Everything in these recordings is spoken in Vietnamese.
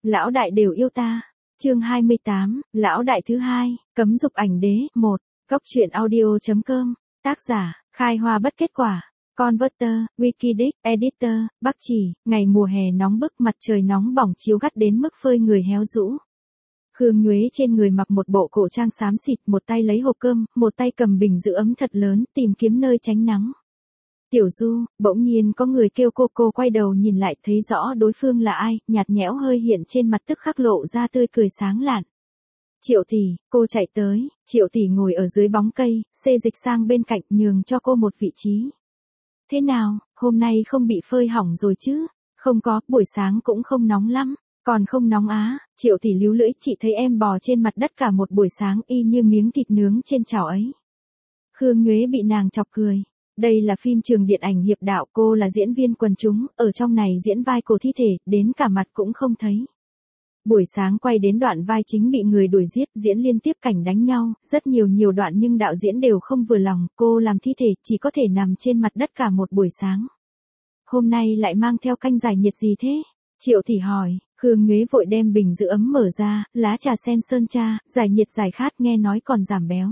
lão đại đều yêu ta. Chương 28, lão đại thứ hai, cấm dục ảnh đế, 1. Góc truyện audio.com, tác giả, Khai Hoa Bất Kết Quả, Converter, Wikidic, Editor, Bắc Chỉ, ngày mùa hè nóng bức, mặt trời nóng bỏng chiếu gắt đến mức phơi người héo rũ. Khương Nhuế trên người mặc một bộ cổ trang xám xịt, một tay lấy hộp cơm, một tay cầm bình giữ ấm thật lớn, tìm kiếm nơi tránh nắng. Tiểu Du, bỗng nhiên có người kêu cô quay đầu nhìn lại thấy rõ đối phương là ai, nhạt nhẽo hơi hiện trên mặt tức khắc lộ ra tươi cười sáng lạn. Triệu tỷ, cô chạy tới, Triệu tỷ ngồi ở dưới bóng cây, xê dịch sang bên cạnh nhường cho cô một vị trí. Thế nào, hôm nay không bị phơi hỏng rồi chứ? Không có, buổi sáng cũng không nóng lắm. Còn không nóng á, Triệu tỷ líu lưỡi, chị thấy em bò trên mặt đất cả một buổi sáng y như miếng thịt nướng trên chảo ấy. Khương Nhuế bị nàng chọc cười. Đây là phim trường điện ảnh hiệp đạo, cô là diễn viên quần chúng, ở trong này diễn vai cổ thi thể, đến cả mặt cũng không thấy. Buổi sáng quay đến đoạn vai chính bị người đuổi giết, diễn liên tiếp cảnh đánh nhau, rất nhiều đoạn nhưng đạo diễn đều không vừa lòng, cô làm thi thể chỉ có thể nằm trên mặt đất cả một buổi sáng. Hôm nay lại mang theo canh giải nhiệt gì thế? Triệu tỷ hỏi. Khương Nhuế vội đem bình giữ ấm mở ra, lá trà sen sơn cha, giải nhiệt giải khát, nghe nói còn giảm béo.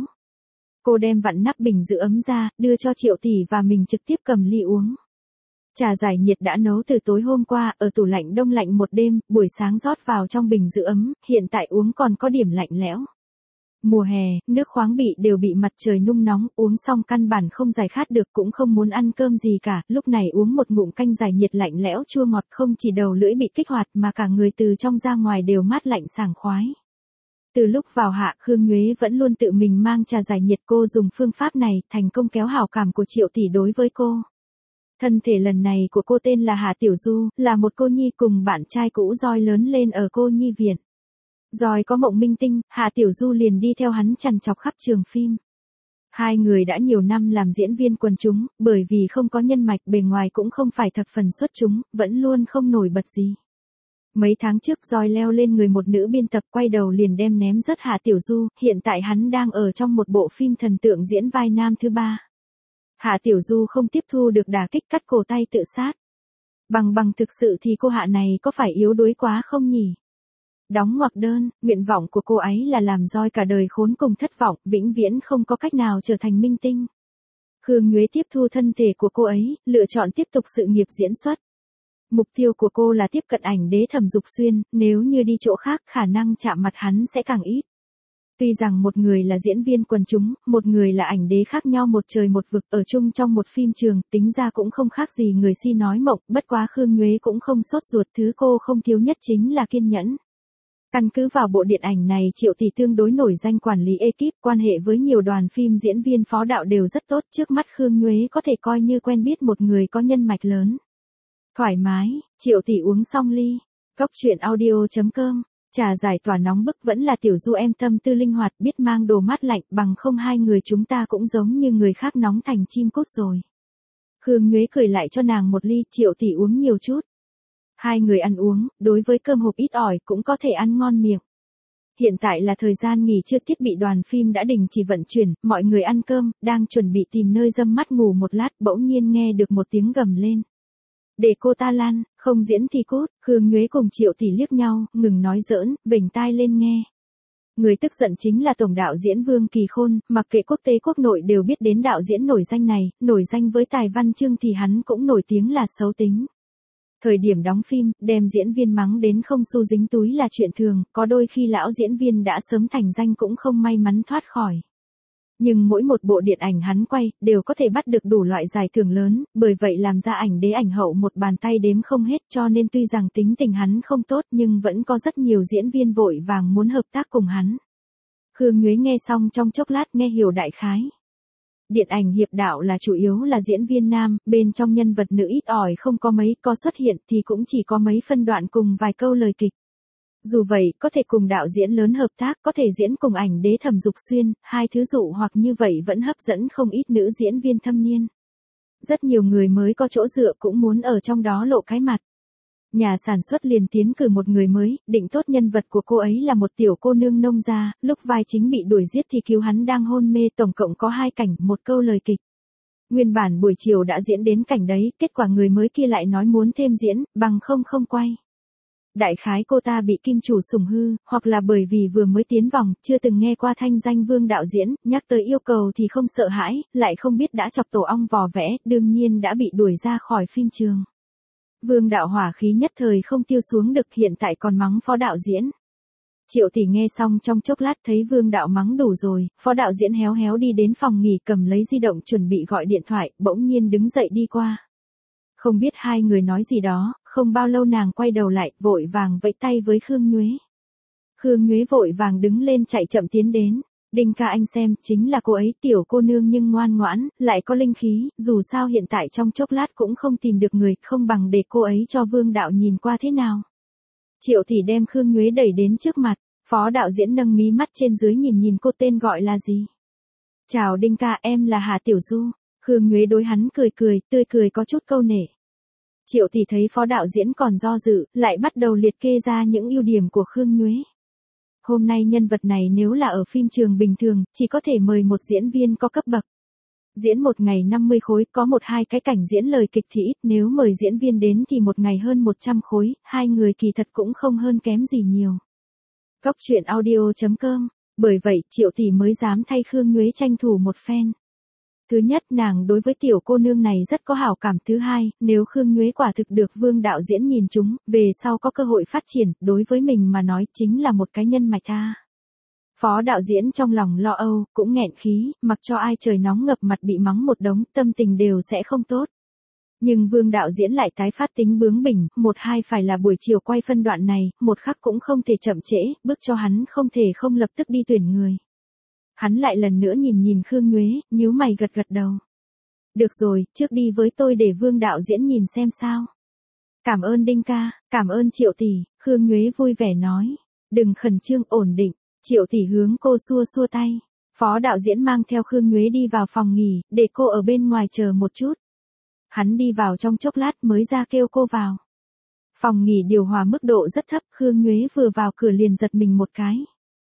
Cô đem vặn nắp bình giữ ấm ra, đưa cho Triệu tỷ và mình trực tiếp cầm ly uống. Trà giải nhiệt đã nấu từ tối hôm qua, ở tủ lạnh đông lạnh một đêm, buổi sáng rót vào trong bình giữ ấm, hiện tại uống còn có điểm lạnh lẽo. Mùa hè, nước khoáng bị đều bị mặt trời nung nóng, uống xong căn bản không giải khát được, cũng không muốn ăn cơm gì cả, lúc này uống một ngụm canh giải nhiệt lạnh lẽo chua ngọt, không chỉ đầu lưỡi bị kích hoạt mà cả người từ trong ra ngoài đều mát lạnh sảng khoái. Từ lúc vào hạ, Khương Nhuế vẫn luôn tự mình mang trà giải nhiệt, cô dùng phương pháp này, thành công kéo hảo cảm của Triệu tỷ đối với cô. Thân thể lần này của cô tên là Hà Tiểu Du, là một cô nhi cùng bạn trai cũ Roi lớn lên ở cô nhi viện. Roi có mộng minh tinh, Hà Tiểu Du liền đi theo hắn trằn trọc khắp trường phim. Hai người đã nhiều năm làm diễn viên quần chúng, bởi vì không có nhân mạch, bề ngoài cũng không phải thập phần xuất chúng, vẫn luôn không nổi bật gì. Mấy tháng trước Roi leo lên người một nữ biên tập, quay đầu liền đem ném rớt Hà Tiểu Du, hiện tại hắn đang ở trong một bộ phim thần tượng diễn vai nam thứ ba. Hạ Tiểu Du không tiếp thu được đả kích, cắt cổ tay tự sát. Bằng thực sự thì cô Hạ này có phải yếu đuối quá không nhỉ? Đóng ngoặc đơn, nguyện vọng của cô ấy là làm Roi cả đời khốn cùng thất vọng, vĩnh viễn không có cách nào trở thành minh tinh. Khương Nhuế tiếp thu thân thể của cô ấy, lựa chọn tiếp tục sự nghiệp diễn xuất. Mục tiêu của cô là tiếp cận ảnh đế Thẩm Dục Xuyên, nếu như đi chỗ khác khả năng chạm mặt hắn sẽ càng ít. Tuy rằng một người là diễn viên quần chúng, một người là ảnh đế khác nhau một trời một vực, ở chung trong một phim trường, tính ra cũng không khác gì người si nói mộng, bất quá Khương Nhuế cũng không sốt ruột, thứ cô không thiếu nhất chính là kiên nhẫn. Căn cứ vào bộ điện ảnh này, Triệu tỷ tương đối nổi danh quản lý ekip, quan hệ với nhiều đoàn phim diễn viên phó đạo đều rất tốt, trước mắt Khương Nhuế có thể coi như quen biết một người có nhân mạch lớn. Thoải mái, Triệu tỷ uống xong ly. Góc truyện audio.com, trà giải tỏa nóng bức, vẫn là Tiểu Du em tâm tư linh hoạt, biết mang đồ mát lạnh, bằng không hai người chúng ta cũng giống như người khác nóng thành chim cút rồi. Khương Nhuế cười lại cho nàng một ly, Triệu tỷ uống nhiều chút. Hai người ăn uống, đối với cơm hộp ít ỏi cũng có thể ăn ngon miệng. Hiện tại là thời gian nghỉ trưa, thiết bị đoàn phim đã đình chỉ vận chuyển, mọi người ăn cơm, đang chuẩn bị tìm nơi râm mắt ngủ một lát, bỗng nhiên nghe được một tiếng gầm lên. Để cô ta lăn, không diễn thì cút. Khương Nhuế cùng Triệu tỷ liếc nhau, ngừng nói giỡn, vểnh tai lên nghe. Người tức giận chính là tổng đạo diễn Vương Kỳ Khôn, mặc kệ quốc tế quốc nội đều biết đến đạo diễn nổi danh này, nổi danh với tài văn chương thì hắn cũng nổi tiếng là xấu tính. Thời điểm đóng phim, đem diễn viên mắng đến không xu dính túi là chuyện thường, có đôi khi lão diễn viên đã sớm thành danh cũng không may mắn thoát khỏi. Nhưng mỗi một bộ điện ảnh hắn quay, đều có thể bắt được đủ loại giải thưởng lớn, bởi vậy làm ra ảnh đế ảnh hậu một bàn tay đếm không hết, cho nên tuy rằng tính tình hắn không tốt nhưng vẫn có rất nhiều diễn viên vội vàng muốn hợp tác cùng hắn. Khương Nhuế nghe xong trong chốc lát nghe hiểu đại khái. Điện ảnh hiệp đạo là chủ yếu là diễn viên nam, bên trong nhân vật nữ ít ỏi không có mấy, có xuất hiện thì cũng chỉ có mấy phân đoạn cùng vài câu lời kịch. Dù vậy, có thể cùng đạo diễn lớn hợp tác, có thể diễn cùng ảnh đế Thẩm Dục Xuyên, hai thứ dụ hoặc như vậy vẫn hấp dẫn không ít nữ diễn viên thâm niên. Rất nhiều người mới có chỗ dựa cũng muốn ở trong đó lộ cái mặt. Nhà sản xuất liền tiến cử một người mới, định tốt nhân vật của cô ấy là một tiểu cô nương nông gia, lúc vai chính bị đuổi giết thì cứu hắn đang hôn mê, tổng cộng có 2 cảnh, một câu lời kịch. Nguyên bản buổi chiều đã diễn đến cảnh đấy, kết quả người mới kia lại nói muốn thêm diễn, bằng không quay. Đại khái cô ta bị kim chủ sủng hư, hoặc là bởi vì vừa mới tiến vòng, chưa từng nghe qua thanh danh Vương đạo diễn, nhắc tới yêu cầu thì không sợ hãi, lại không biết đã chọc tổ ong vò vẽ, đương nhiên đã bị đuổi ra khỏi phim trường. Vương đạo hỏa khí nhất thời không tiêu xuống được, hiện tại còn mắng phó đạo diễn. Triệu tỷ nghe xong trong chốc lát thấy Vương đạo mắng đủ rồi, phó đạo diễn héo héo đi đến phòng nghỉ cầm lấy di động chuẩn bị gọi điện thoại, bỗng nhiên đứng dậy đi qua. Không biết hai người nói gì đó, không bao lâu nàng quay đầu lại, vội vàng vẫy tay với Khương Nhuế. Khương Nhuế vội vàng đứng lên chạy chậm tiến đến. Đinh ca anh xem, chính là cô ấy, tiểu cô nương nhưng ngoan ngoãn, lại có linh khí, dù sao hiện tại trong chốc lát cũng không tìm được người, không bằng để cô ấy cho Vương đạo nhìn qua thế nào. Triệu tỷ đem Khương Nhuế đẩy đến trước mặt, phó đạo diễn nâng mí mắt trên dưới nhìn nhìn cô tên gọi là gì. Chào Đinh ca, em là Hà Tiểu Du. Khương Nhuế đối hắn cười cười, tươi cười có chút câu nể. Triệu tỷ thấy phó đạo diễn còn do dự, lại bắt đầu liệt kê ra những ưu điểm của Khương Nhuế. Hôm nay nhân vật này nếu là ở phim trường bình thường, chỉ có thể mời một diễn viên có cấp bậc. Diễn một ngày 50 khối, có 1-2 cái cảnh diễn lời kịch thì ít, nếu mời diễn viên đến thì một ngày hơn 100 khối, hai người kỳ thật cũng không hơn kém gì nhiều. Cóc truyện audio.com, bởi vậy Triệu tỷ mới dám thay Khương Nhuế tranh thủ một phen. Thứ nhất, nàng đối với tiểu cô nương này rất có hảo cảm. Thứ hai, nếu Khương Nhuế quả thực được Vương đạo diễn nhìn trúng, về sau có cơ hội phát triển, đối với mình mà nói chính là một cái nhân mạch tha. Phó đạo diễn trong lòng lo âu, cũng nghẹn khí, mặc cho ai trời nóng ngập mặt bị mắng một đống, tâm tình đều sẽ không tốt. Nhưng Vương đạo diễn lại tái phát tính bướng bỉnh, 1-2 phải là buổi chiều quay phân đoạn này, một khắc cũng không thể chậm trễ, bước cho hắn không thể không lập tức đi tuyển người. Hắn lại lần nữa nhìn nhìn Khương Nhuế, nhíu mày gật gật đầu. Được rồi, trước đi với tôi để Vương đạo diễn nhìn xem sao. Cảm ơn Đinh ca, cảm ơn Triệu tỷ, Khương Nhuế vui vẻ nói. Đừng khẩn trương, ổn định. Triệu tỷ hướng cô xua xua tay. Phó đạo diễn mang theo Khương Nhuế đi vào phòng nghỉ, để cô ở bên ngoài chờ một chút. Hắn đi vào trong chốc lát mới ra kêu cô vào. Phòng nghỉ điều hòa mức độ rất thấp, Khương Nhuế vừa vào cửa liền giật mình một cái.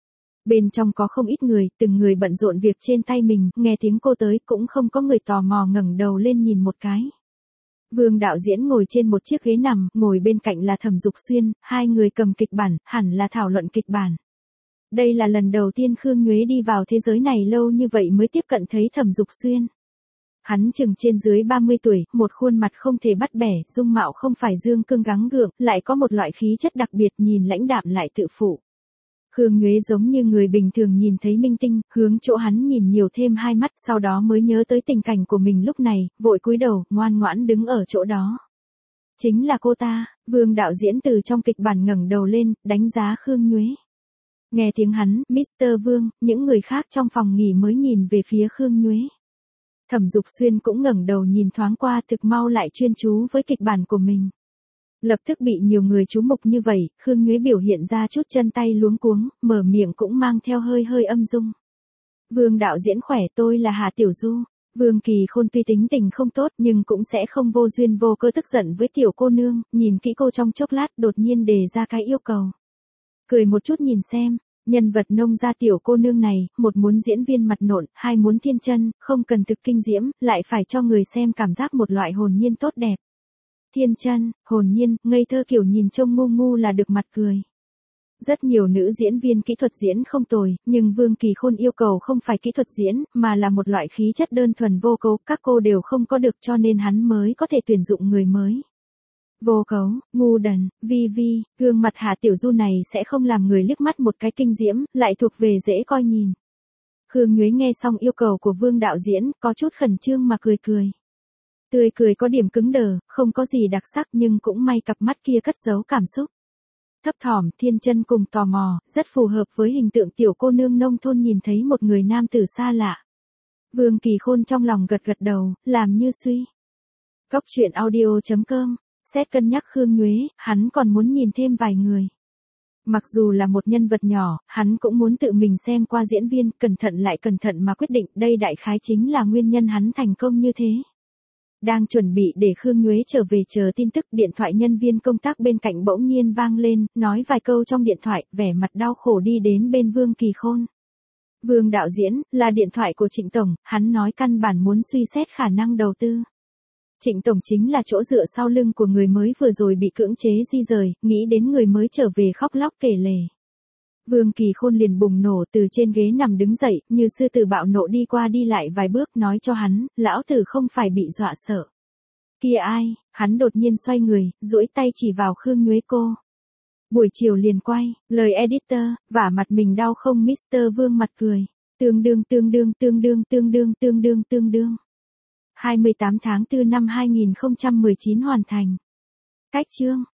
Bên trong có không ít người, từng người bận rộn việc trên tay mình, nghe tiếng cô tới cũng không có người tò mò ngẩng đầu lên nhìn một cái. Vương đạo diễn ngồi trên một chiếc ghế nằm, ngồi bên cạnh là Thẩm Dục Xuyên, hai người cầm kịch bản, hẳn là thảo luận kịch bản. Đây là lần đầu tiên Khương Nhuế đi vào thế giới này lâu như vậy mới tiếp cận thấy Thẩm Dục Xuyên. Hắn chừng trên dưới 30 tuổi, một khuôn mặt không thể bắt bẻ, dung mạo không phải dương cương gắng gượng, lại có một loại khí chất đặc biệt, nhìn lãnh đạm lại tự phụ. Khương Nhuế giống như người bình thường nhìn thấy minh tinh, hướng chỗ hắn nhìn nhiều thêm hai mắt, sau đó mới nhớ tới tình cảnh của mình lúc này, vội cúi đầu, ngoan ngoãn đứng ở chỗ đó. Chính là cô ta. Vương đạo diễn từ trong kịch bản ngẩng đầu lên, đánh giá Khương Nhuế. Nghe tiếng hắn, Mr. Vương, những người khác trong phòng nghỉ mới nhìn về phía Khương Nhuế. Thẩm Dục Xuyên cũng ngẩng đầu nhìn thoáng qua, thực mau lại chuyên chú với kịch bản của mình. Lập tức bị nhiều người chú mục như vậy, Khương Nhuế biểu hiện ra chút chân tay luống cuống, mở miệng cũng mang theo hơi hơi âm dung. Vương đạo diễn khỏe, tôi là Hà Tiểu Du. Vương Kỳ Khôn tuy tính tình không tốt nhưng cũng sẽ không vô duyên vô cớ tức giận với tiểu cô nương, nhìn kỹ cô trong chốc lát đột nhiên đề ra cái yêu cầu. Cười một chút nhìn xem, nhân vật nông gia tiểu cô nương này, một muốn diễn viên mặt nộn, hai muốn thiên chân, không cần thực kinh diễm, lại phải cho người xem cảm giác một loại hồn nhiên tốt đẹp. Thiên chân, hồn nhiên, ngây thơ kiểu nhìn trông ngu ngu là được mặt cười. Rất nhiều nữ diễn viên kỹ thuật diễn không tồi, nhưng Vương Kỳ Khôn yêu cầu không phải kỹ thuật diễn, mà là một loại khí chất đơn thuần vô cấu, các cô đều không có được cho nên hắn mới có thể tuyển dụng người mới. Vô cấu, ngu đần, vi vi, gương mặt Hà Tiểu Du này sẽ không làm người liếc mắt một cái kinh diễm, lại thuộc về dễ coi nhìn. Khương Nhuế nghe xong yêu cầu của Vương đạo diễn, có chút khẩn trương mà cười cười. Tươi cười có điểm cứng đờ, không có gì đặc sắc nhưng cũng may cặp mắt kia cất giấu cảm xúc. Thấp thỏm, thiên chân cùng tò mò, rất phù hợp với hình tượng tiểu cô nương nông thôn nhìn thấy một người nam tử xa lạ. Vương Kỳ Khôn trong lòng gật gật đầu, làm như suy. Cóc truyện audio.com, xét cân nhắc Khương Nhuế, hắn còn muốn nhìn thêm vài người. Mặc dù là một nhân vật nhỏ, hắn cũng muốn tự mình xem qua diễn viên, cẩn thận lại cẩn thận mà quyết định, đây đại khái chính là nguyên nhân hắn thành công như thế. Đang chuẩn bị để Khương Nhuế trở về chờ tin tức, điện thoại nhân viên công tác bên cạnh bỗng nhiên vang lên, nói vài câu trong điện thoại, vẻ mặt đau khổ đi đến bên Vương Kỳ Khôn. Vương đạo diễn, là điện thoại của Trịnh Tổng, hắn nói căn bản muốn suy xét khả năng đầu tư. Trịnh Tổng chính là chỗ dựa sau lưng của người mới vừa rồi bị cưỡng chế di rời, nghĩ đến người mới trở về khóc lóc kể lể. Vương Kỳ Khôn liền bùng nổ từ trên ghế nằm đứng dậy, như sư tử bạo nộ đi qua đi lại vài bước nói cho hắn, lão tử không phải bị dọa sợ. Kia ai, hắn đột nhiên xoay người, duỗi tay chỉ vào Khương Nhuế cô. Buổi chiều liền quay, lời editor, vả mặt mình đau không Mr. Vương mặt cười. Tương đương. 28 tháng 4 năm 2019 hoàn thành. Cách chương.